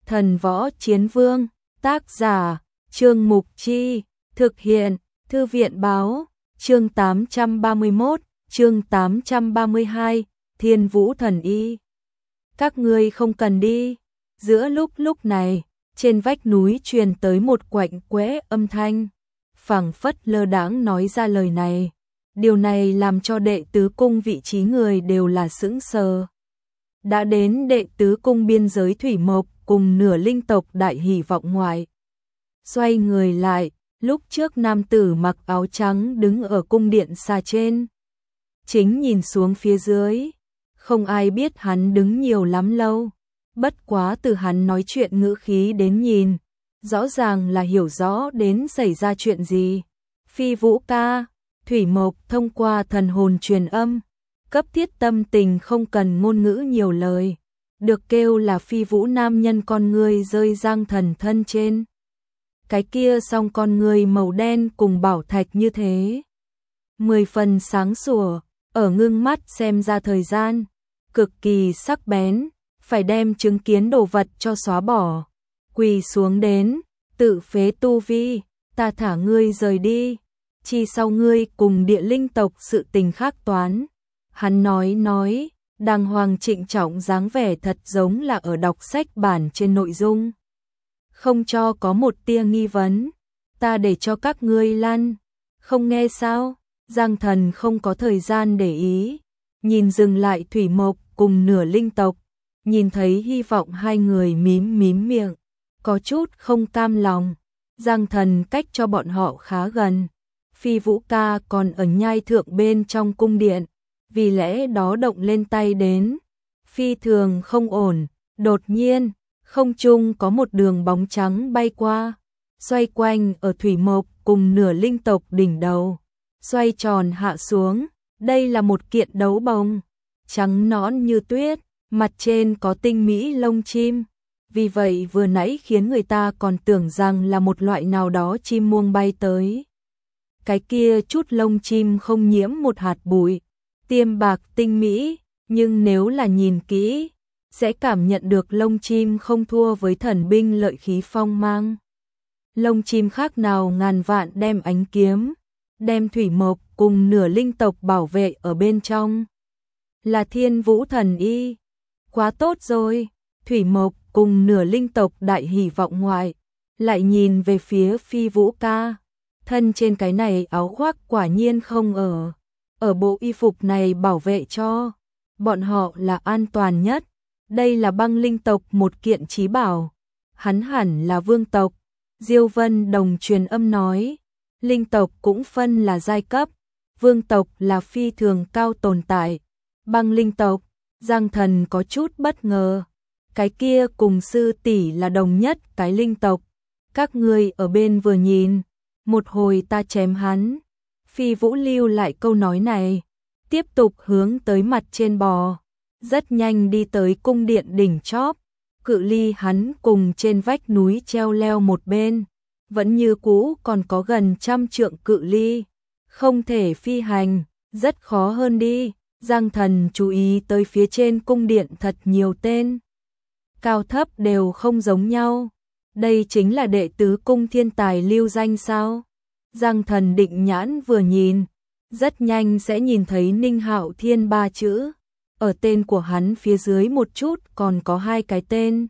Thần Võ Chiến Vương, tác giả, Trương Mục Chi, thực hiện, Thư viện Báo, chương 831, chương 832, Thiên Vũ Thần Y. Các ngươi không cần đi. Giữa lúc này, trên vách núi truyền tới một quạnh quẽ âm thanh, phảng phất lơ đãng nói ra lời này. Điều này làm cho đệ tứ cung vị trí người đều là sững sờ. Đã đến đệ tứ cung biên giới thủy mộc cùng nửa linh tộc đại hỷ vọng ngoại. Xoay người lại, lúc trước nam tử mặc áo trắng đứng ở cung điện xa trên. Chính nhìn xuống phía dưới, không ai biết hắn đứng nhiều lắm lâu. Bất quá từ hắn nói chuyện ngữ khí đến nhìn, rõ ràng là hiểu rõ đến xảy ra chuyện gì. Phi Vũ ca, thủy mộc thông qua thần hồn truyền âm, cấp thiết tâm tình không cần ngôn ngữ nhiều lời. Được kêu là Phi Vũ nam nhân con người rơi Giang Thần thân trên. Cái kia song con người màu đen cùng bảo thạch như thế. 10 phần sáng sủa, ở ngưng mắt xem ra thời gian, cực kỳ sắc bén, phải đem chứng kiến đồ vật cho xóa bỏ. Quỳ xuống đến, tự phế tu vi, ta thả ngươi rời đi, chi sau ngươi cùng địa linh tộc sự tình khác toán. Hắn nói, đàng hoàng trịnh trọng dáng vẻ thật giống là ở đọc sách bản trên nội dung. Không cho có một tia nghi vấn, ta để cho các ngươi lăn, không nghe sao? Giang Thần không có thời gian để ý, nhìn dừng lại thủy mộc cùng nửa linh tộc, nhìn thấy hy vọng hai người mím miệng, có chút không cam lòng. Giang Thần cách cho bọn họ khá gần, Phi Vũ ca còn ở nhai thượng bên trong cung điện, vì lẽ đó động lên tay đến. Phi thường không ổn, đột nhiên, không trung có một đường bóng trắng bay qua, xoay quanh ở thủy mộc cùng nửa linh tộc đỉnh đầu, xoay tròn hạ xuống. Đây là một kiện đấu bồng, trắng nõn như tuyết, mặt trên có tinh mỹ lông chim, vì vậy vừa nãy khiến người ta còn tưởng rằng là một loại nào đó chim muông bay tới. Cái kia chút lông chim không nhiễm một hạt bụi, tiêm bạc tinh mỹ, nhưng nếu là nhìn kỹ, sẽ cảm nhận được lông chim không thua với thần binh lợi khí phong mang. Lông chim khác nào ngàn vạn đem ánh kiếm, đem thủy mộc cùng nửa linh tộc bảo vệ ở bên trong. Là Thiên Vũ Thần Y. Quá tốt rồi, thủy mộc cùng nửa linh tộc đại hỷ vọng ngoại, lại nhìn về phía Phi Vũ ca. Thân trên cái này áo khoác quả nhiên không ở bộ y phục này bảo vệ cho bọn họ là an toàn nhất. Đây là băng linh tộc một kiện chí bảo, hắn hẳn là vương tộc. Diêu Vân Đồng truyền âm nói, linh tộc cũng phân là giai cấp, vương tộc là phi thường cao tồn tại. Băng linh tộc, Giang Thần có chút bất ngờ, cái kia cùng sư tỷ là đồng nhất cái linh tộc. Các ngươi ở bên vừa nhìn, một hồi ta chém hắn. Phi Vũ lưu lại câu nói này, tiếp tục hướng tới mặt trên bò, rất nhanh đi tới cung điện đỉnh chóp. Cự ly hắn cùng trên vách núi treo leo một bên, vẫn như cũ còn có gần 100 trượng cự ly, không thể phi hành, rất khó hơn đi. Giang Thần chú ý tới phía trên cung điện thật nhiều tên, cao thấp đều không giống nhau. Đây chính là đệ tứ cung thiên tài lưu danh sao? Giang Thần định nhãn vừa nhìn, rất nhanh sẽ nhìn thấy Ninh Hạo Thiên 3 chữ. Ở tên của hắn phía dưới một chút còn có 2 cái tên,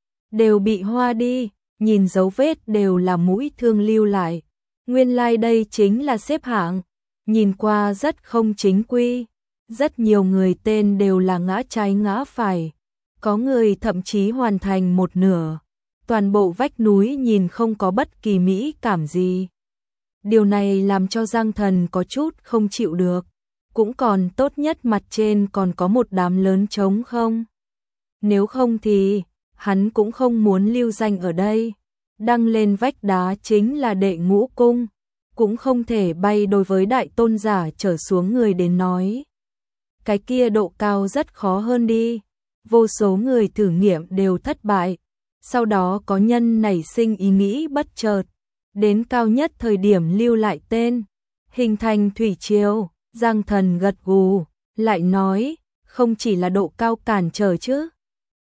đều bị hoa đi, nhìn dấu vết đều là mũi thương lưu lại. Nguyên lai đây chính là xếp hạng, nhìn qua rất không chính quy. Rất nhiều người tên đều là ngã trái ngã phải, có người thậm chí hoàn thành một nửa. Toàn bộ vách núi nhìn không có bất kỳ mỹ cảm gì. Điều này làm cho Giang Thần có chút không chịu được. Cũng còn tốt nhất mặt trên còn có một đám lớn trống không. Nếu không thì, hắn cũng không muốn lưu danh ở đây. Đăng lên vách đá chính là đệ ngũ cung, cũng không thể bay đối với đại tôn giả trở xuống người đến nói. Cái kia độ cao rất khó hơn đi. Vô số người thử nghiệm đều thất bại. Sau đó có nhân nảy sinh ý nghĩ bất chợt, đến cao nhất thời điểm lưu lại tên, hình thành thủy triều. Giang Thần gật gù, lại nói, không chỉ là độ cao cản trở chứ.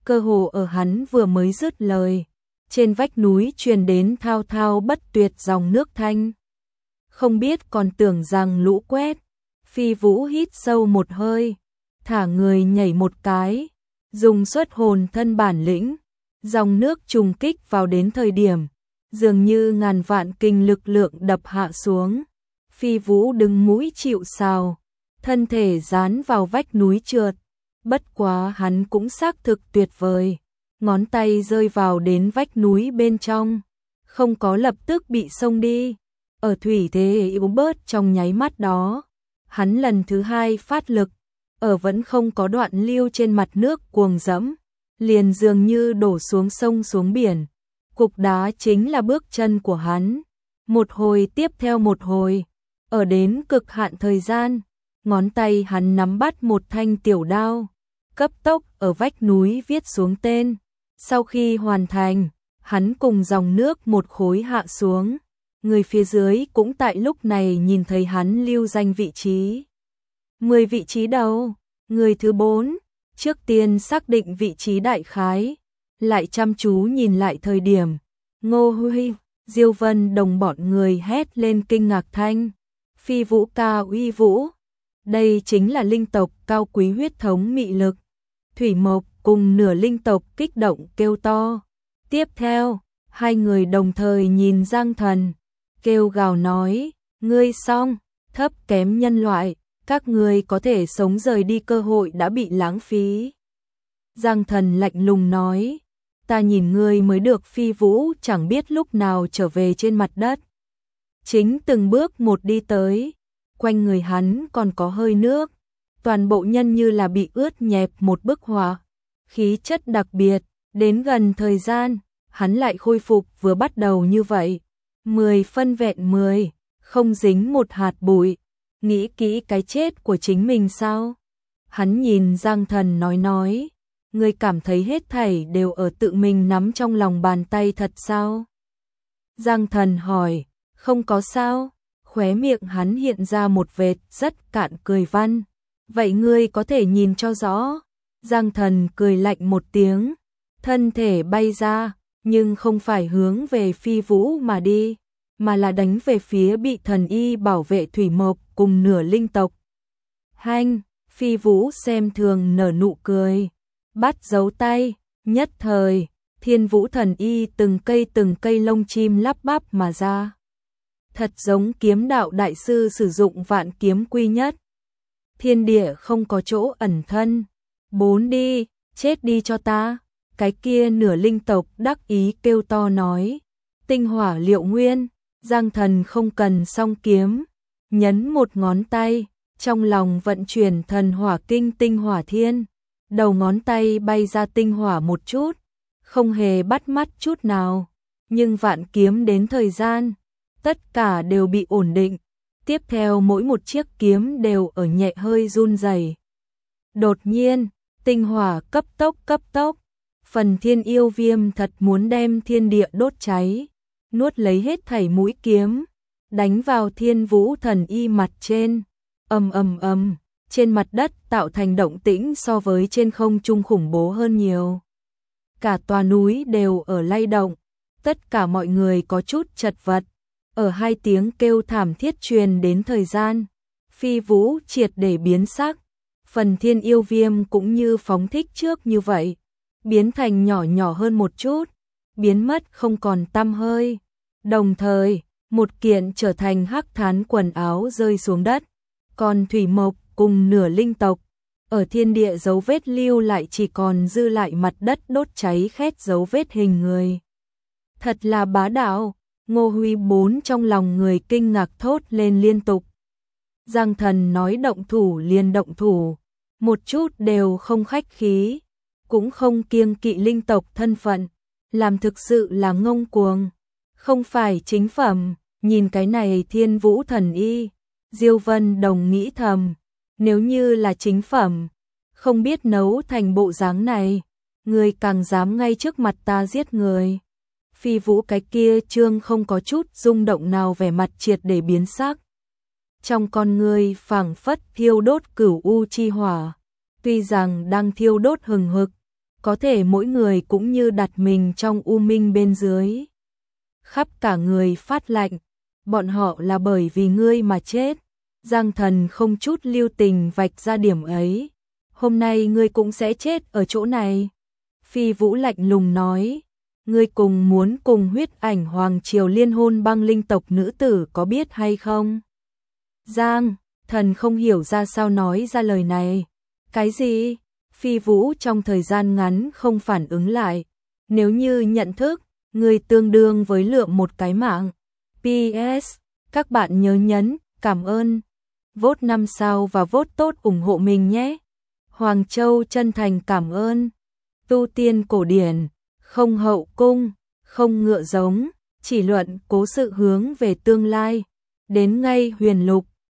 Cơ hồ ở hắn vừa mới dứt lời, trên vách núi truyền đến thao thao bất tuyệt dòng nước thanh. Không biết còn tưởng rằng lũ quét. Phi Vũ hít sâu một hơi, thả người nhảy một cái, dùng xuất hồn thân bản lĩnh, dòng nước trùng kích vào đến thời điểm, dường như ngàn vạn kinh lực lượng đập hạ xuống. Phi Vũ đứng mũi chịu sào, thân thể dán vào vách núi trượt. Bất quá hắn cũng xác thực tuyệt vời, ngón tay rơi vào đến vách núi bên trong, không có lập tức bị xông đi. Ở thủy thế yếu bớt trong nháy mắt đó, hắn lần thứ hai phát lực, ở vẫn không có đoạn lưu trên mặt nước cuồng dẫm, liền dường như đổ xuống sông xuống biển. Cục đá chính là bước chân của hắn, một hồi tiếp theo một hồi, ở đến cực hạn thời gian, ngón tay hắn nắm bắt một thanh tiểu đao, cấp tốc ở vách núi viết xuống tên. Sau khi hoàn thành, hắn cùng dòng nước một khối hạ xuống. Người phía dưới cũng tại lúc này nhìn thấy hắn lưu danh vị trí. 10 vị trí đầu, người thứ 4, trước tiên xác định vị trí đại khái, lại chăm chú nhìn lại thời điểm. Ngô Huy, Diêu Vân Đồng bọn người hét lên kinh ngạc thanh. Phi Vũ ca uy vũ. Đây chính là linh tộc cao quý huyết thống mị lực. Thủy Mộc cùng nửa linh tộc kích động kêu to. Tiếp theo, hai người đồng thời nhìn Giang Thần, kêu gào nói, ngươi xong, thấp kém nhân loại, các ngươi có thể sống rời đi cơ hội đã bị lãng phí. Giang Thần lạnh lùng nói, ta nhìn ngươi mới được. Phi Vũ chẳng biết lúc nào trở về trên mặt đất. Chính từng bước một đi tới, quanh người hắn còn có hơi nước, toàn bộ nhân như là bị ướt nhẹp một bức họa, khí chất đặc biệt, đến gần thời gian, hắn lại khôi phục vừa bắt đầu như vậy, 10 phân vẹn 10, không dính một hạt bụi. Nghĩ kỹ cái chết của chính mình sao? Hắn nhìn Giang Thần nói, ngươi cảm thấy hết thảy đều ở tự mình nắm trong lòng bàn tay thật sao? Giang Thần hỏi, không có sao. Khóe miệng hắn hiện ra một vệt rất cạn cười văn. Vậy ngươi có thể nhìn cho rõ. Giang Thần cười lạnh một tiếng, thân thể bay ra, nhưng không phải hướng về Phi Vũ mà đi, mà là đánh về phía bị thần y bảo vệ Thủy Mộc cùng nửa linh tộc. Hanh, Phi Vũ xem thường nở nụ cười, bắt giấu tay, nhất thời, Thiên Vũ thần y từng cây lông chim lắp bắp mà ra. Thật giống kiếm đạo đại sư sử dụng vạn kiếm quy nhất. Thiên địa không có chỗ ẩn thân. 4 đi, chết đi cho ta. Cái kia nửa linh tộc đắc ý kêu to nói. Tinh hỏa liệu nguyên, Giang Thần không cần song kiếm, nhấn một ngón tay, trong lòng vận chuyển thần hỏa kinh tinh hỏa thiên. Đầu ngón tay bay ra tinh hỏa một chút, không hề bắt mắt chút nào, nhưng vạn kiếm đến thời gian, tất cả đều bị ổn định. Tiếp theo mỗi một chiếc kiếm đều ở nhẹ hơi run rẩy. Đột nhiên, tinh hỏa cấp tốc, phần thiên yêu viêm thật muốn đem thiên địa đốt cháy, nuốt lấy hết thảy mũi kiếm, đánh vào Thiên Vũ thần y mặt trên. Ầm ầm ầm, trên mặt đất tạo thành động tĩnh so với trên không trung khủng bố hơn nhiều. Cả tòa núi đều ở lay động, tất cả mọi người có chút chật vật. Ở hai tiếng kêu thảm thiết truyền đến thời gian, Phi Vũ triệt để biến sắc, phần thiên yêu viêm cũng như phóng thích trước như vậy, biến thành nhỏ hơn một chút, biến mất không còn tăm hơi. Đồng thời, một kiện trở thành hắc thán quần áo rơi xuống đất, còn Thủy Mộc cùng nửa linh tộc, ở thiên địa dấu vết lưu lại chỉ còn dư lại mặt đất đốt cháy khét dấu vết hình người. Thật là bá đạo. Ngô Huy 4 trong lòng người kinh ngạc thốt lên liên tục. Giang Thần nói động thủ liền động thủ, một chút đều không khách khí, cũng không kiêng kỵ linh tộc thân phận, làm thực sự là ngông cuồng, không phải chính phẩm. Nhìn cái này Thiên Vũ thần y, Diêu Vân Đồng nghĩ thầm, nếu như là chính phẩm, không biết nấu thành bộ dáng này, người càng dám ngay trước mặt ta giết người. Phi Vũ cái kia trương không có chút rung động nào, vẻ mặt triệt để biến sắc. Trong con người phảng phất thiêu đốt cửu u chi hỏa, tuy rằng đang thiêu đốt hừng hực, có thể mỗi người cũng như đặt mình trong u minh bên dưới. Khắp cả người phát lạnh, bọn họ là bởi vì ngươi mà chết. Giang Thần không chút lưu tình vạch ra điểm ấy. Hôm nay ngươi cũng sẽ chết ở chỗ này. Phi Vũ lạnh lùng nói, ngươi muốn cùng Huyết Ảnh Hoàng Triều liên hôn băng linh tộc nữ tử có biết hay không? Giang Thần không hiểu ra sao nói ra lời này. Cái gì? Phi Vũ trong thời gian ngắn không phản ứng lại. Nếu như nhận thức, ngươi tương đương với lượng một cái mạng. PS, các bạn nhớ nhấn, cảm ơn. Vote 5 sao và vote tốt ủng hộ mình nhé. Hoàng Châu chân thành cảm ơn. Tu tiên cổ điển, không hậu cung, không ngựa giống, chỉ luận cố sự hướng về tương lai. Đến ngay huyền lục,